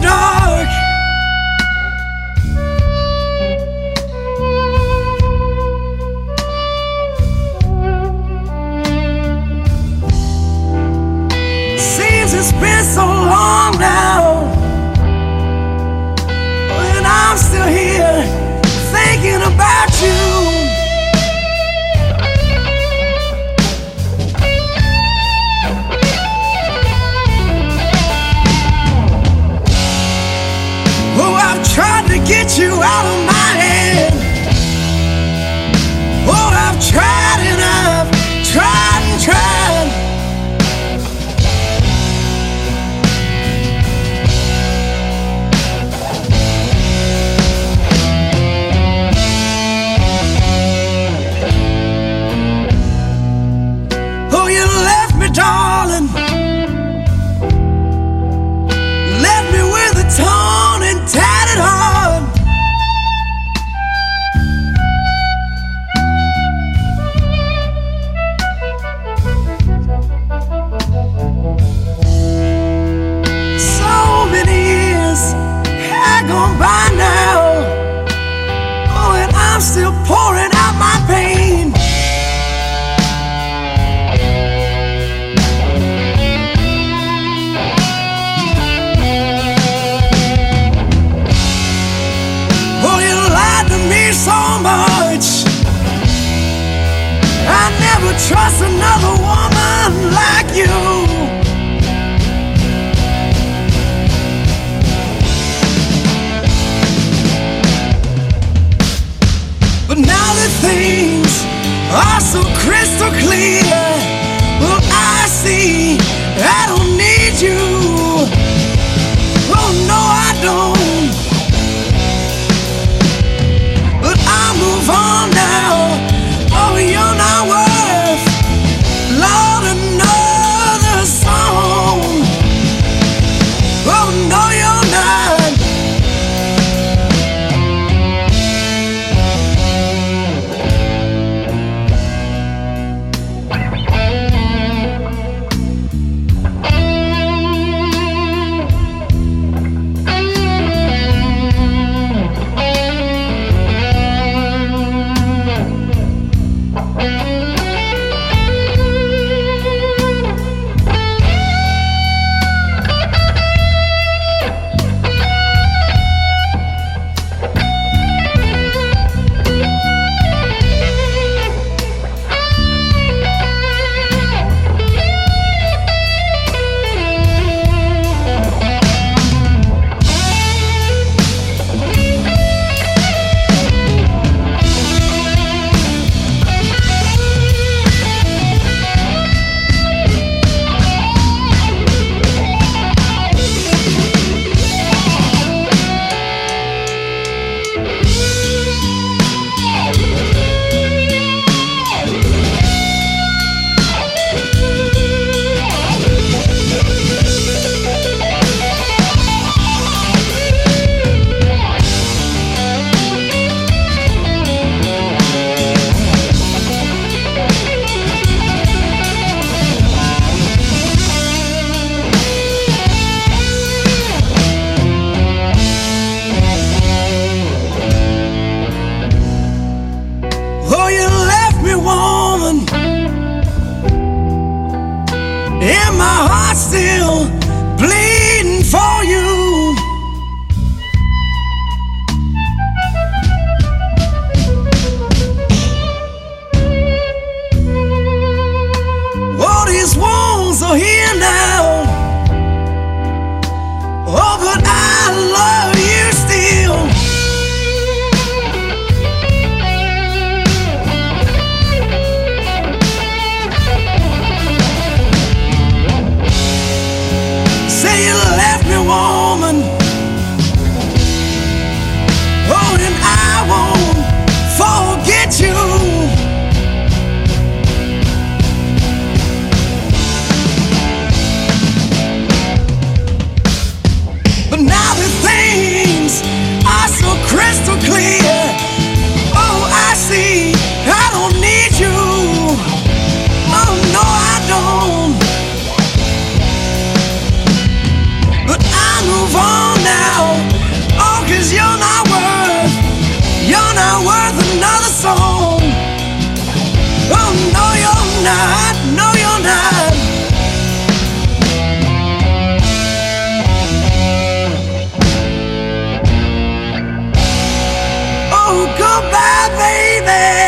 dark. Seems it's been so long now, and I'm still here thinking about you. Oh, I've tried to get you out of my head. Oh, I've tried and I've tried and tried. Oh, you left me, darling. Left me with a torn and tattered heart. So many years had gone by now. Oh, and I'm still pouring out my pain. Oh, you lied to me so much. I never trust another woman like you. But now that things are so crystal clear, well, I see I don't need you. Oh, no, I don't. But I move on now. Oh, you're not worth, Lord, another song. Oh, no, you're not. goodbye, baby.